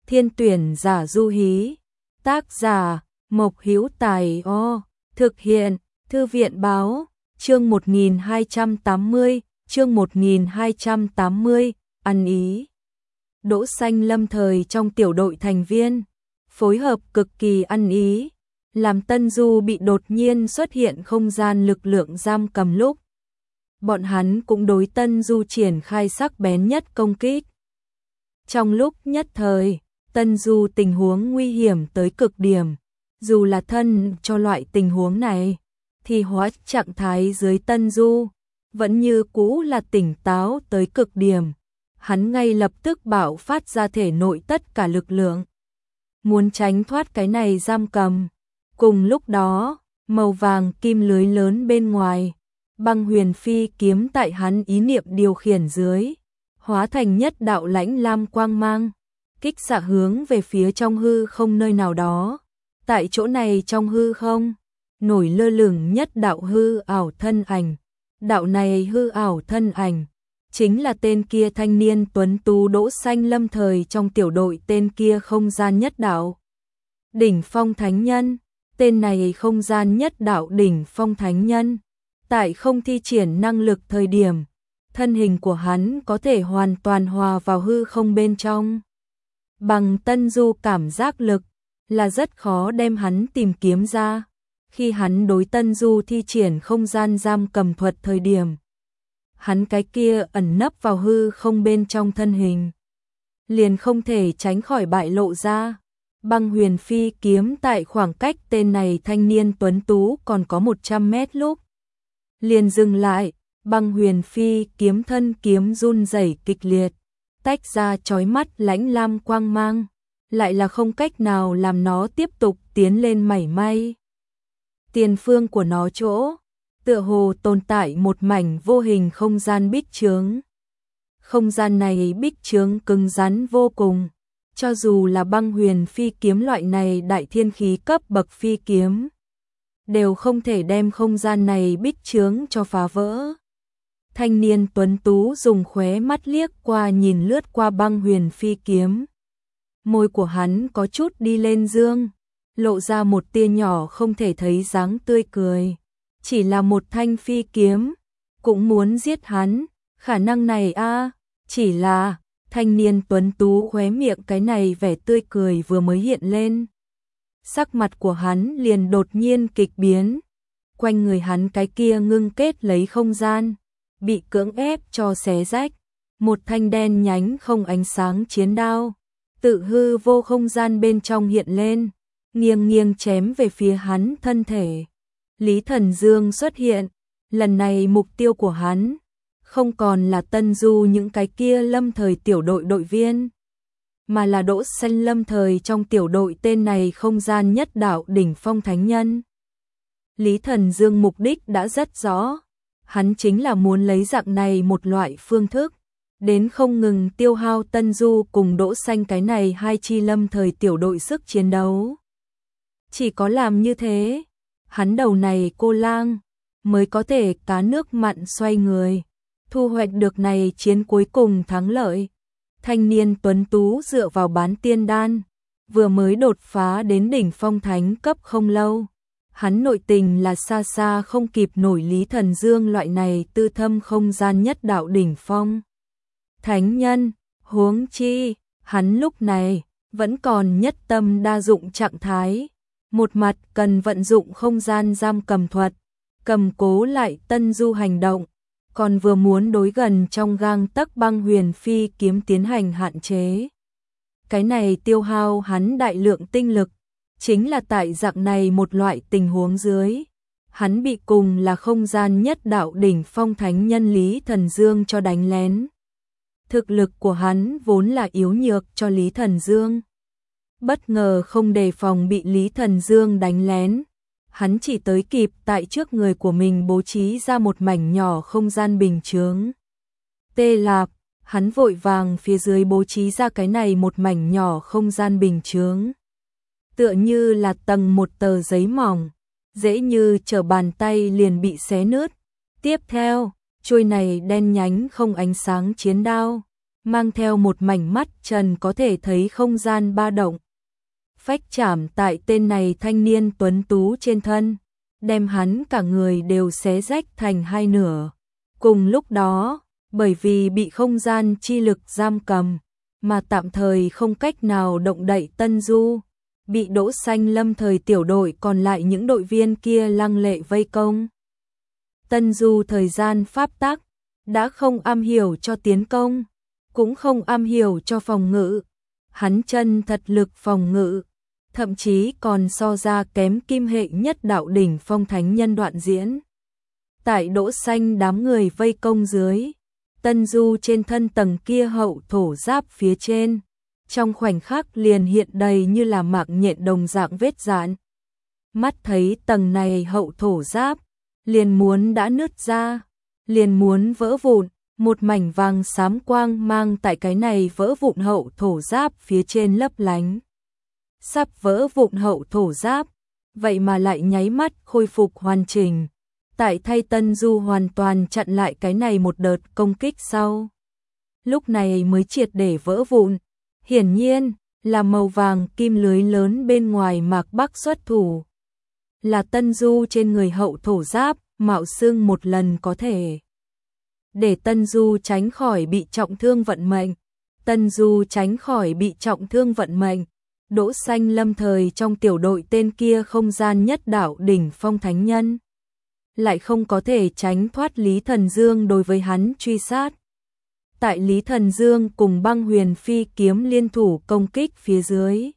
Thiên tuyển giả du hí. Tác giả Mộc Hữu Tài. Thực hiện Thư viện báo. Chương 1280. Chương 1280. Ăn ý. Đỗ Xanh lâm thời trong tiểu đội thành viên, phối hợp cực kỳ ăn ý, làm Tân Du bị đột nhiên xuất hiện không gian lực lượng giam cầm lúc. Bọn hắn cũng đối Tân Du triển khai sắc bén nhất công kích. Trong lúc nhất thời, Tân Du tình huống nguy hiểm tới cực điểm, dù là thân cho loại tình huống này, thì hóa trạng thái dưới Tân Du vẫn như cũ là tỉnh táo tới cực điểm. Hắn ngay lập tức bạo phát ra thể nội tất cả lực lượng, muốn tránh thoát cái này giam cầm. Cùng lúc đó, màu vàng kim lưới lớn bên ngoài, Băng Huyền Phi kiếm tại hắn ý niệm điều khiển dưới, hóa thành nhất đạo lãnh lam quang mang, kích xạ hướng về phía trong hư không nơi nào đó. Tại chỗ này trong hư không, nổi lơ lửng nhất đạo hư ảo thân ảnh. Đạo này hư ảo thân ảnh chính là tên kia thanh niên tuấn tú Đỗ Xanh lâm thời trong tiểu đội tên kia không gian nhất đạo đỉnh phong thánh nhân. Tên này không gian nhất đạo đỉnh phong thánh nhân, tại không thi triển năng lực thời điểm, thân hình của hắn có thể hoàn toàn hòa vào hư không bên trong. Bằng Tân Du cảm giác lực là rất khó đem hắn tìm kiếm ra. Khi hắn đối Tân Du thi triển không gian giam cầm thuật thời điểm, hắn cái kia ẩn nấp vào hư không bên trong thân hình liền không thể tránh khỏi bại lộ ra. Băng Huyền Phi kiếm tại khoảng cách tên này thanh niên tuấn tú còn có 100 mét lúc liền dừng lại. Băng Huyền Phi kiếm thân kiếm run rẩy kịch liệt, tách ra chói mắt lãnh lam quang mang, lại là không cách nào làm nó tiếp tục tiến lên mảy may. Tiền phương của nó chỗ, tựa hồ tồn tại một mảnh vô hình không gian bích chướng. Không gian này bích chướng cứng rắn vô cùng, cho dù là Băng Huyền Phi kiếm loại này đại thiên khí cấp bậc phi kiếm, đều không thể đem không gian này bích chướng cho phá vỡ. Thanh niên tuấn tú dùng khóe mắt liếc qua nhìn lướt qua Băng Huyền Phi kiếm. Môi của hắn có chút đi lên dương, lộ ra một tia nhỏ không thể thấy dáng tươi cười. Chỉ là một thanh phi kiếm, cũng muốn giết hắn, khả năng này chỉ là thanh niên tuấn tú khóe miệng cái này vẻ tươi cười vừa mới hiện lên, sắc mặt của hắn liền đột nhiên kịch biến. Quanh người hắn cái kia ngưng kết lấy không gian, bị cưỡng ép cho xé rách. Một thanh đen nhánh không ánh sáng chiến đao, tự hư vô không gian bên trong hiện lên, nghiêng nghiêng chém về phía hắn thân thể. Lý Thần Dương xuất hiện, lần này mục tiêu của hắn không còn là Tân Du những cái kia lâm thời tiểu đội đội viên, mà là Đỗ Xanh lâm thời trong tiểu đội tên này không gian nhất đạo đỉnh phong thánh nhân. Lý Thần Dương mục đích đã rất rõ, hắn chính là muốn lấy dạng này một loại phương thức, đến không ngừng tiêu hao Tân Du cùng Đỗ Xanh cái này hai chi lâm thời tiểu đội sức chiến đấu. Chỉ có làm như thế, hắn đầu này cô lang mới có thể cá nước mặn xoay người, thu hoạch được này chiến cuối cùng thắng lợi. Thanh niên tuấn tú dựa vào bán tiên đan, vừa mới đột phá đến đỉnh phong thánh cấp không lâu. Hắn nội tình là xa xa không kịp nổi Lý Thần Dương loại này tư thâm không gian nhất đạo đỉnh phong thánh nhân, huống chi, hắn lúc này vẫn còn nhất tâm đa dụng trạng thái. Một mặt cần vận dụng không gian giam cầm thuật, cầm cố lại Tân Du hành động, còn vừa muốn đối gần trong gang tấc Băng Huyền Phi kiếm tiến hành hạn chế. Cái này tiêu hao hắn đại lượng tinh lực, chính là tại dạng này một loại tình huống dưới, hắn bị cùng là không gian nhất đạo đỉnh phong thánh nhân Lý Thần Dương cho đánh lén. Thực lực của hắn vốn là yếu nhược cho Lý Thần Dương, bất ngờ không đề phòng bị Lý Thần Dương đánh lén, hắn chỉ tới kịp tại trước người của mình bố trí ra một mảnh nhỏ không gian bình chướng. Tê Lạp, hắn vội vàng phía dưới bố trí ra cái này một mảnh nhỏ không gian bình chướng, tựa như là tầng một tờ giấy mỏng, dễ như trở bàn tay liền bị xé nứt. Tiếp theo, chuôi này đen nhánh không ánh sáng chiến đao, mang theo một mảnh mắt trần có thể thấy không gian ba động. Phách chạm tại tên này thanh niên tuấn tú trên thân, đem hắn cả người đều xé rách thành hai nửa. Cùng lúc đó, bởi vì bị không gian chi lực giam cầm, mà tạm thời không cách nào động đậy Tân Du, bị Đỗ Xanh Lâm thời tiểu đội còn lại những đội viên kia lăng lệ vây công. Tân Du thời gian pháp tắc, đã không am hiểu cho tiến công, cũng không am hiểu cho phòng ngự. Hắn chân thật lực phòng ngự, thậm chí còn so ra kém kim hệ nhất đạo đỉnh phong thánh nhân Đoạn Diễn. Tại Đỗ Xanh đám người vây công dưới, Tân Du trên thân tầng kia hậu thổ giáp phía trên, trong khoảnh khắc liền hiện đầy như là mạng nhện đồng dạng vết rạn. Mắt thấy tầng này hậu thổ giáp, liền muốn đã nứt ra, liền muốn vỡ vụn, một mảnh vàng xám quang mang tại cái này vỡ vụn hậu thổ giáp phía trên lấp lánh. Sắp vỡ vụn hậu thổ giáp, vậy mà lại nháy mắt khôi phục hoàn chỉnh. Tại thay Tân Du hoàn toàn chặn lại cái này một đợt công kích sau, lúc này mới triệt để vỡ vụn. Hiển nhiên là màu vàng kim lưới lớn bên ngoài Mạc Bắc xuất thủ, là Tân Du trên người hậu thổ giáp, mạo xưng một lần có thể để Tân Du tránh khỏi bị trọng thương vận mệnh. Tân Du tránh khỏi bị trọng thương vận mệnh, Đỗ Xanh Lâm thời trong tiểu đội tên kia không gian nhất đạo đỉnh phong thánh nhân, lại không có thể tránh thoát Lý Thần Dương đối với hắn truy sát. Tại Lý Thần Dương cùng Băng Huyền Phi kiếm liên thủ công kích phía dưới,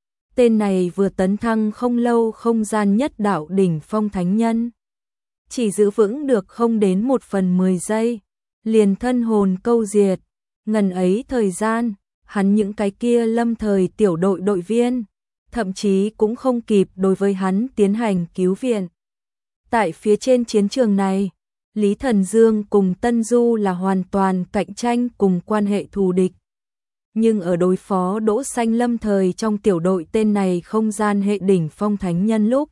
tên này vừa tấn thăng không lâu không gian nhất đạo đỉnh phong thánh nhân, chỉ giữ vững được không đến 1/10 giây, liền thân hồn câu diệt. Ngần ấy thời gian, hắn những cái kia Lâm thời tiểu đội đội viên, thậm chí cũng không kịp đối với hắn tiến hành cứu viện. Tại phía trên chiến trường này, Lý Thần Dương cùng Tân Du là hoàn toàn cạnh tranh cùng quan hệ thù địch. Nhưng ở đối phó Đỗ Xanh Lâm thời trong tiểu đội tên này không gian hệ đỉnh phong thánh nhân lúc,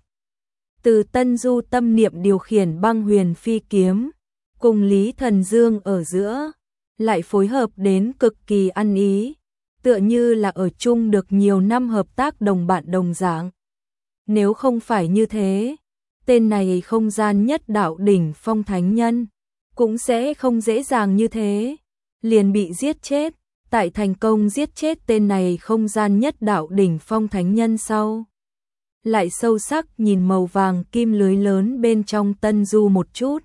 từ Tân Du tâm niệm điều khiển Băng Huyền Phi kiếm, cùng Lý Thần Dương ở giữa, lại phối hợp đến cực kỳ ăn ý, tựa như là ở chung được nhiều năm hợp tác đồng bạn đồng dạng. Nếu không phải như thế, tên này không gian nhất đạo đỉnh phong thánh nhân, cũng sẽ không dễ dàng như thế, liền bị giết chết. Tại thành công giết chết tên này không gian nhất đạo đỉnh phong thánh nhân sau, lại sâu sắc nhìn màu vàng kim lưới lớn bên trong Tân Du một chút.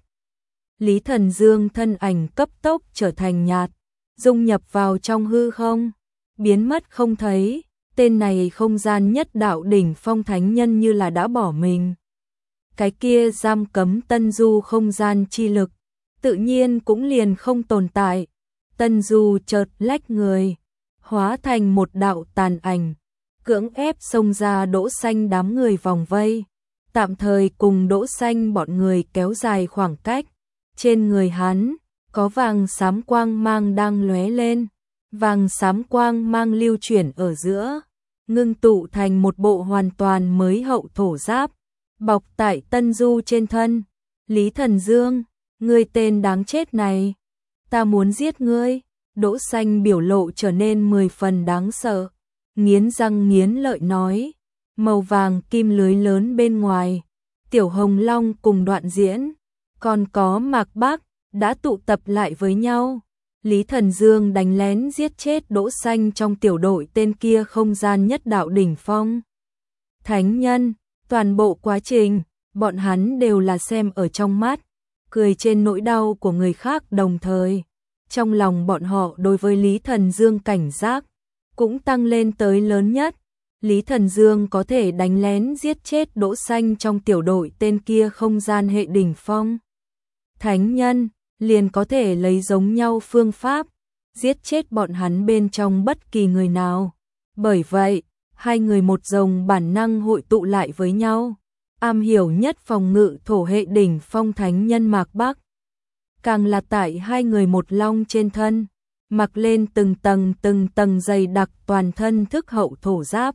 Lý Thần Dương thân ảnh cấp tốc trở thành nhạt, dung nhập vào trong hư không, biến mất không thấy. Tên này không gian nhất đạo đỉnh phong thánh nhân như là đã bỏ mình. Cái kia giam cấm Tân Du không gian chi lực, tự nhiên cũng liền không tồn tại. Tân Du chợt lách người, hóa thành một đạo tàn ảnh, cưỡng ép xông ra Đỗ Xanh đám người vòng vây, tạm thời cùng Đỗ Xanh bọn người kéo dài khoảng cách. Trên người hắn có vàng xám quang mang đang lóe lên, vàng xám quang mang lưu chuyển ở giữa, ngưng tụ thành một bộ hoàn toàn mới hậu thổ giáp, bọc tại Tân Du trên thân. Lý Thần Dương, ngươi tên đáng chết này, ta muốn giết ngươi. Đỗ Xanh biểu lộ trở nên 10 phần đáng sợ, nghiến răng nghiến lợi nói, màu vàng kim lưới lớn bên ngoài, Tiểu Hồng Long cùng Đoạn Diễn, còn có Mạc Bắc, đã tụ tập lại với nhau. Lý Thần Dương đánh lén giết chết Đỗ Xanh trong tiểu đội tên kia không gian nhất đạo đỉnh phong thánh nhân. Toàn bộ quá trình, bọn hắn đều là xem ở trong mắt, cười trên nỗi đau của người khác, đồng thời trong lòng bọn họ đối với Lý Thần Dương cảnh giác cũng tăng lên tới lớn nhất. Lý Thần Dương có thể đánh lén giết chết Đỗ Xanh trong tiểu đội tên kia không gian hệ đỉnh phong thánh nhân, liền có thể lấy giống nhau phương pháp giết chết bọn hắn bên trong bất kỳ người nào. Bởi vậy, hai người một rồng bản năng hội tụ lại với nhau. Am hiểu nhất phòng ngự thổ hệ đỉnh phong thánh nhân Mạc Bắc, càng là tại hai người một long trên thân, mặc lên từng tầng dày đặc toàn thân thức hậu thổ giáp,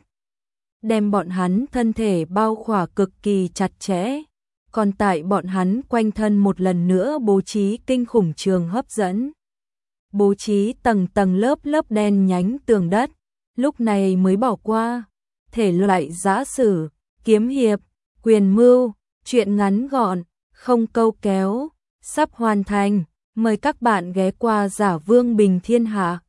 đem bọn hắn thân thể bao khỏa cực kỳ chặt chẽ, còn tại bọn hắn quanh thân một lần nữa bố trí kinh khủng trường hấp dẫn. bố trí tầng tầng lớp lớp đen nhánh tường đất, lúc này mới bỏ qua. Thể loại giã sử, kiếm hiệp, quyền mưu, truyện ngắn gọn, không câu kéo, sắp hoàn thành. Mời các bạn ghé qua Giả Vương Bình Thiên Hạ.